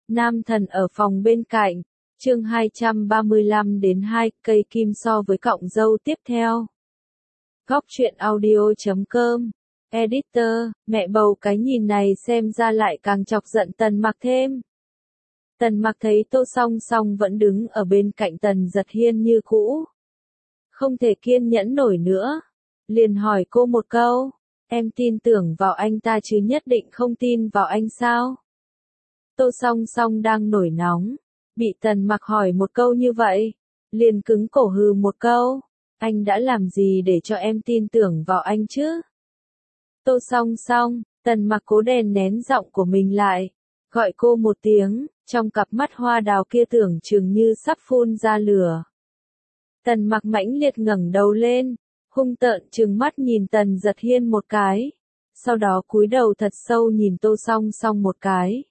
Nam thần ở phòng bên cạnh, chương 235 đến 2, cây kim so với cọng dâu tiếp theo. Góc truyện audio.com, editor, mẹ bầu cái nhìn này xem ra lại càng chọc giận Tần Mặc thêm. Tần Mặc thấy Tô Song Song vẫn đứng ở bên cạnh Tần Giật Hiên như cũ. Không thể kiên nhẫn nổi nữa. Liền hỏi cô một câu, em tin tưởng vào anh ta chứ nhất định không tin vào anh sao? Tô Song Song đang nổi nóng, bị Tần Mặc hỏi một câu như vậy, liền cứng cổ hừ một câu, anh đã làm gì để cho em tin tưởng vào anh chứ? Tô Song Song, Tần Mặc cố đè nén giọng của mình lại, gọi cô một tiếng, trong cặp mắt hoa đào kia tưởng chừng như sắp phun ra lửa. Tần Mặc mãnh liệt ngẩng đầu lên, hung tợn trừng mắt nhìn Tần Giật Hiên một cái, sau đó cúi đầu thật sâu nhìn Tô Song Song một cái.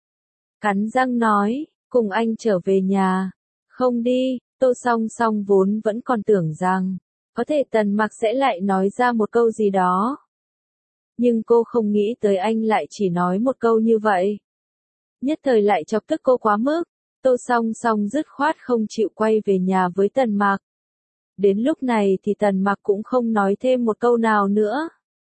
Cắn răng nói, cùng anh trở về nhà. Không đi, Tô Song Song vốn vẫn còn tưởng rằng, có thể Tần Mặc sẽ lại nói ra một câu gì đó. Nhưng cô không nghĩ tới anh lại chỉ nói một câu như vậy. Nhất thời lại chọc tức cô quá mức, Tô Song Song dứt khoát không chịu quay về nhà với Tần Mặc. Đến lúc này thì Tần Mặc cũng không nói thêm một câu nào nữa.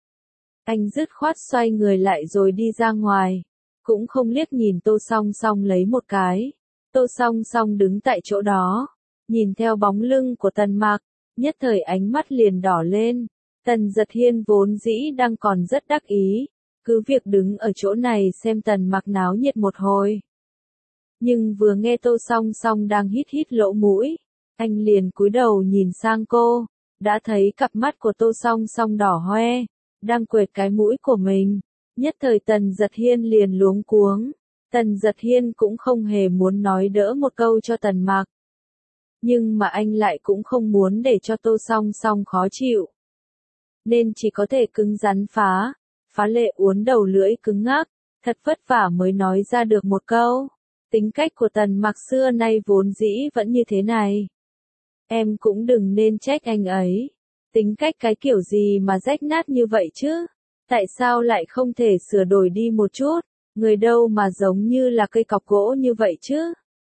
Anh dứt khoát xoay người lại rồi đi ra ngoài, cũng không liếc nhìn Tô Song Song lấy một cái. Tô Song Song đứng tại chỗ đó, nhìn theo bóng lưng của Tần Mặc, nhất thời ánh mắt liền đỏ lên. Tần Giật Hiên vốn dĩ đang còn rất đắc ý, cứ việc đứng ở chỗ này xem Tần Mặc náo nhiệt một hồi. Nhưng vừa nghe Tô Song Song đang hít hít lỗ mũi, anh liền cúi đầu nhìn sang cô, đã thấy cặp mắt của Tô Song Song đỏ hoe, đang quệt cái mũi của mình. Nhất thời Tần Giật Hiên liền luống cuống. Tần Giật Hiên cũng không hề muốn nói đỡ một câu cho Tần Mặc. Nhưng mà anh lại cũng không muốn để cho Tô Song Song khó chịu. Nên chỉ có thể cứng rắn phá lệ uốn đầu lưỡi cứng ngắc, thật vất vả mới nói ra được một câu. Tính cách của Tần Mặc xưa nay vốn dĩ vẫn như thế này. Em cũng đừng nên trách anh ấy. Tính cách cái kiểu gì mà rách nát như vậy chứ? Tại sao lại không thể sửa đổi đi một chút? Người đâu mà giống như là cây cọc gỗ như vậy chứ?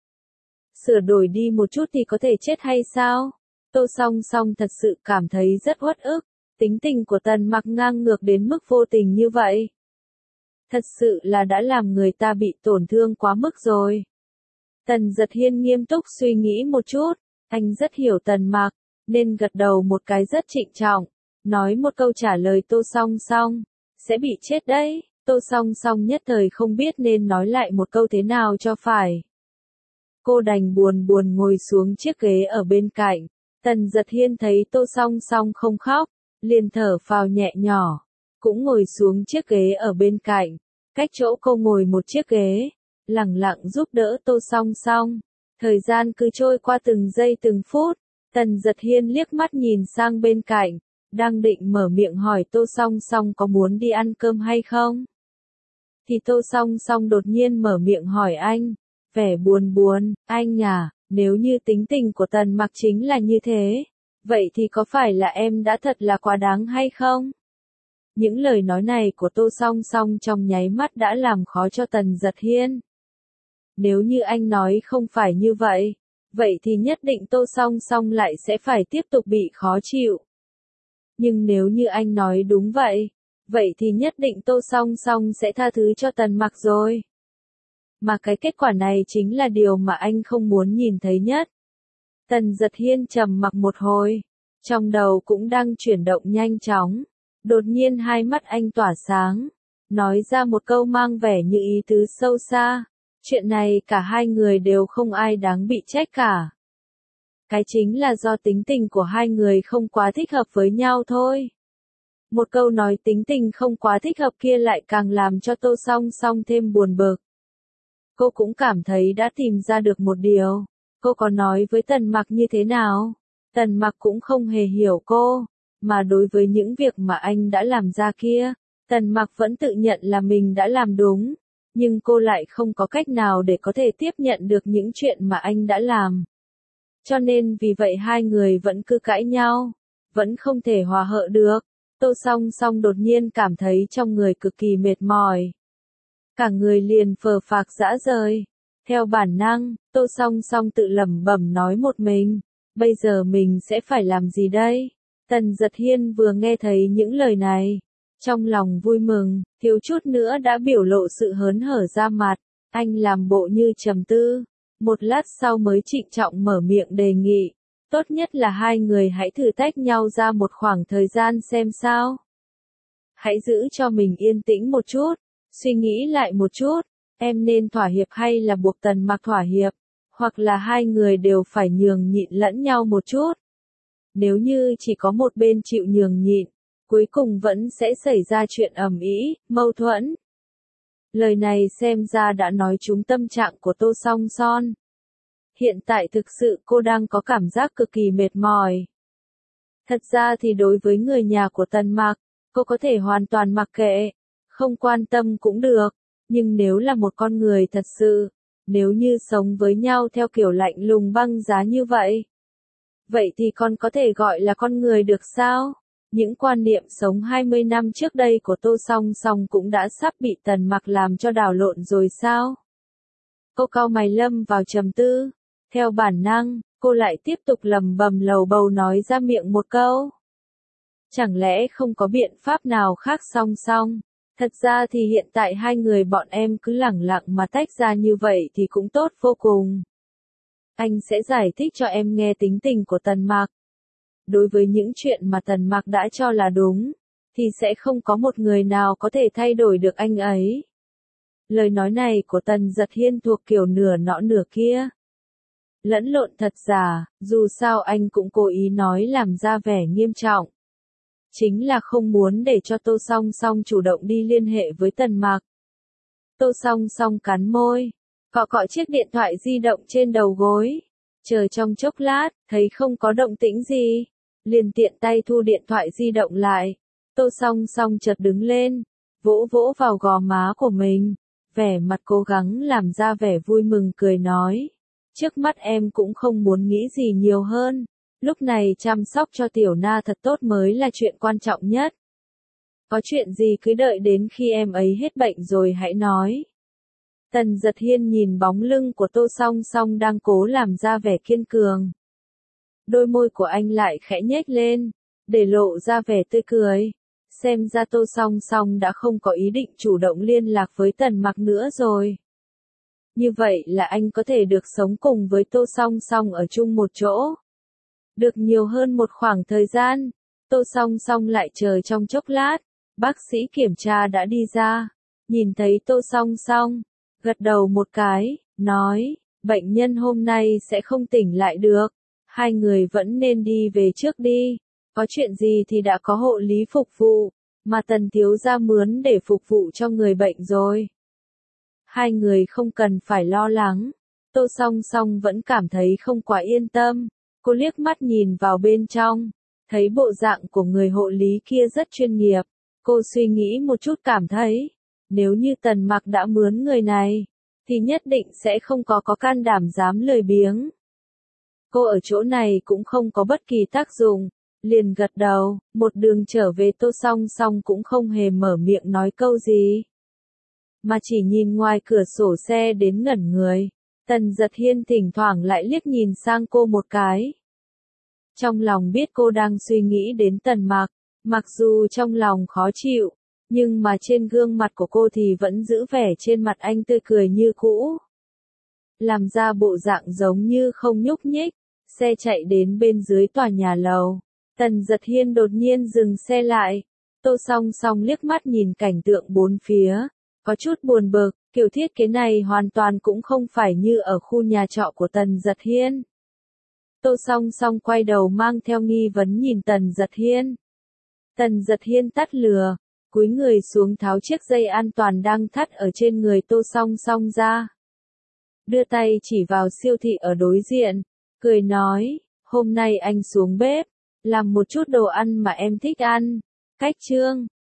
Sửa đổi đi một chút thì có thể chết hay sao? Tô Song Song thật sự cảm thấy rất uất ức. Tính tình của Tần Mặc ngang ngược đến mức vô tình như vậy. Thật sự là đã làm người ta bị tổn thương quá mức rồi. Tần Giật Hiên nghiêm túc suy nghĩ một chút. Anh rất hiểu Tần Mặc, nên gật đầu một cái rất trịnh trọng. Nói một câu trả lời Tô Song Song. Sẽ bị chết đấy. Tô Song Song nhất thời không biết nên nói lại một câu thế nào cho phải. Cô đành buồn buồn ngồi xuống chiếc ghế ở bên cạnh. Tần Giật Hiên thấy Tô Song Song không khóc, liền thở phào nhẹ nhỏ, cũng ngồi xuống chiếc ghế ở bên cạnh, cách chỗ cô ngồi một chiếc ghế, lẳng lặng giúp đỡ Tô Song Song. Thời gian cứ trôi qua từng giây từng phút, Tần Giật Hiên liếc mắt nhìn sang bên cạnh, đang định mở miệng hỏi Tô Song Song có muốn đi ăn cơm hay không. Thì Tô Song Song đột nhiên mở miệng hỏi anh, vẻ buồn buồn, anh à, nếu như tính tình của Tần Mặc chính là như thế, vậy thì có phải là em đã thật là quá đáng hay không? Những lời nói này của Tô Song Song trong nháy mắt đã làm khó cho Tần Giật Hiên. Nếu như anh nói không phải như vậy, vậy thì nhất định Tô Song Song lại sẽ phải tiếp tục bị khó chịu. Nhưng nếu như anh nói đúng vậy thì nhất định Tô Song Song sẽ tha thứ cho Tần Mặc rồi. Mà cái kết quả này chính là điều mà anh không muốn nhìn thấy nhất. Tần Giật Hiên trầm mặc một hồi, trong đầu cũng đang chuyển động nhanh chóng. Đột nhiên hai mắt anh tỏa sáng, nói ra một câu mang vẻ như ý tứ sâu xa. Chuyện này cả hai người đều không ai đáng bị trách cả. Cái chính là do tính tình của hai người không quá thích hợp với nhau thôi. Một câu nói tính tình không quá thích hợp kia lại càng làm cho Tô Song Song thêm buồn bực. Cô cũng cảm thấy đã tìm ra được một điều. Cô có nói với Tần Mặc như thế nào? Tần Mặc cũng không hề hiểu cô. Mà đối với những việc mà anh đã làm ra kia, Tần Mặc vẫn tự nhận là mình đã làm đúng. Nhưng cô lại không có cách nào để có thể tiếp nhận được những chuyện mà anh đã làm. Cho nên vì vậy hai người vẫn cứ cãi nhau, vẫn không thể hòa hợp được. Tô Song Song đột nhiên cảm thấy trong người cực kỳ mệt mỏi. Cả người liền phờ phạc rã rời. Theo bản năng, Tô Song Song tự lẩm bẩm nói một mình, bây giờ mình sẽ phải làm gì đây? Tần Giật Hiên vừa nghe thấy những lời này, trong lòng vui mừng, thiếu chút nữa đã biểu lộ sự hớn hở ra mặt, anh làm bộ như trầm tư, một lát sau mới trịnh trọng mở miệng đề nghị, tốt nhất là hai người hãy thử tách nhau ra một khoảng thời gian xem sao. Hãy giữ cho mình yên tĩnh một chút, suy nghĩ lại một chút, em nên thỏa hiệp hay là buộc Tần Mặc thỏa hiệp, hoặc là hai người đều phải nhường nhịn lẫn nhau một chút. Nếu như chỉ có một bên chịu nhường nhịn, cuối cùng vẫn sẽ xảy ra chuyện ầm ĩ, mâu thuẫn. Lời này xem ra đã nói trúng tâm trạng của Tô Song Son. Hiện tại thực sự cô đang có cảm giác cực kỳ mệt mỏi. Thật ra thì đối với người nhà của Tần Mặc, cô có thể hoàn toàn mặc kệ, không quan tâm cũng được, nhưng nếu là một con người thật sự, nếu như sống với nhau theo kiểu lạnh lùng băng giá như vậy, vậy thì con có thể gọi là con người được sao? Những quan niệm sống 20 năm trước đây của Tô Song Song cũng đã sắp bị Tần Mặc làm cho đảo lộn rồi sao? Cô cau mày lâm vào trầm tư, theo bản năng, cô lại tiếp tục lẩm bẩm lầu bầu nói ra miệng một câu. Chẳng lẽ không có biện pháp nào khác song song? Thật ra thì hiện tại hai người bọn em cứ lẳng lặng mà tách ra như vậy thì cũng tốt vô cùng. Anh sẽ giải thích cho em nghe tính tình của Tần Mặc. Đối với những chuyện mà Tần Mặc đã cho là đúng, thì sẽ không có một người nào có thể thay đổi được anh ấy. Lời nói này của Tần Giật Hiên thuộc kiểu nửa nọ nửa kia. Lẫn lộn thật giả, dù sao anh cũng cố ý nói làm ra vẻ nghiêm trọng. Chính là không muốn để cho Tô Song Song chủ động đi liên hệ với Tần Mặc. Tô Song Song cắn môi, cọ cọ chiếc điện thoại di động trên đầu gối. Chờ trong chốc lát, thấy không có động tĩnh gì, liền tiện tay thu điện thoại di động lại. Tô Song Song chợt đứng lên, vỗ vỗ vào gò má của mình, vẻ mặt cố gắng làm ra vẻ vui mừng cười nói. Trước mắt em cũng không muốn nghĩ gì nhiều hơn. Lúc này chăm sóc cho Tiểu Na thật tốt mới là chuyện quan trọng nhất. Có chuyện gì cứ đợi đến khi em ấy hết bệnh rồi hãy nói. Tần Giật Hiên nhìn bóng lưng của Tô Song Song đang cố làm ra vẻ kiên cường. Đôi môi của anh lại khẽ nhếch lên, để lộ ra vẻ tươi cười. Xem ra Tô Song Song đã không có ý định chủ động liên lạc với Tần Mặc nữa rồi. Như vậy là anh có thể được sống cùng với Tô Song Song ở chung một chỗ. Được nhiều hơn một khoảng thời gian, Tô Song Song lại chờ trong chốc lát, bác sĩ kiểm tra đã đi ra, nhìn thấy Tô Song Song, gật đầu một cái, nói, bệnh nhân hôm nay sẽ không tỉnh lại được, hai người vẫn nên đi về trước đi, có chuyện gì thì đã có hộ lý phục vụ, mà Tần thiếu gia mướn để phục vụ cho người bệnh rồi. Hai người không cần phải lo lắng, Tô Song Song vẫn cảm thấy không quá yên tâm. Cô liếc mắt nhìn vào bên trong, thấy bộ dạng của người hộ lý kia rất chuyên nghiệp. Cô suy nghĩ một chút cảm thấy, nếu như Tần Mặc đã mướn người này, thì nhất định sẽ không có can đảm dám lười biếng. Cô ở chỗ này cũng không có bất kỳ tác dụng, liền gật đầu, một đường trở về Tô Song Song cũng không hề mở miệng nói câu gì. Mà chỉ nhìn ngoài cửa sổ xe đến ngẩn người. Tần Giật Hiên thỉnh thoảng lại liếc nhìn sang cô một cái. Trong lòng biết cô đang suy nghĩ đến Tần Mặc, mặc dù trong lòng khó chịu, nhưng mà trên gương mặt của cô thì vẫn giữ vẻ trên mặt anh tươi cười như cũ. Làm ra bộ dạng giống như không nhúc nhích, xe chạy đến bên dưới tòa nhà lầu. Tần Giật Hiên đột nhiên dừng xe lại, Tô Song Song liếc mắt nhìn cảnh tượng bốn phía, có chút buồn bực. Kiểu thiết kế này hoàn toàn cũng không phải như ở khu nhà trọ của Tần Giật Hiên. Tô Song Song quay đầu mang theo nghi vấn nhìn Tần Giật Hiên. Tần Giật Hiên tắt lửa, cúi người xuống tháo chiếc dây an toàn đang thắt ở trên người Tô Song Song ra. Đưa tay chỉ vào siêu thị ở đối diện, cười nói, hôm nay anh xuống bếp, làm một chút đồ ăn mà em thích ăn. Cách chương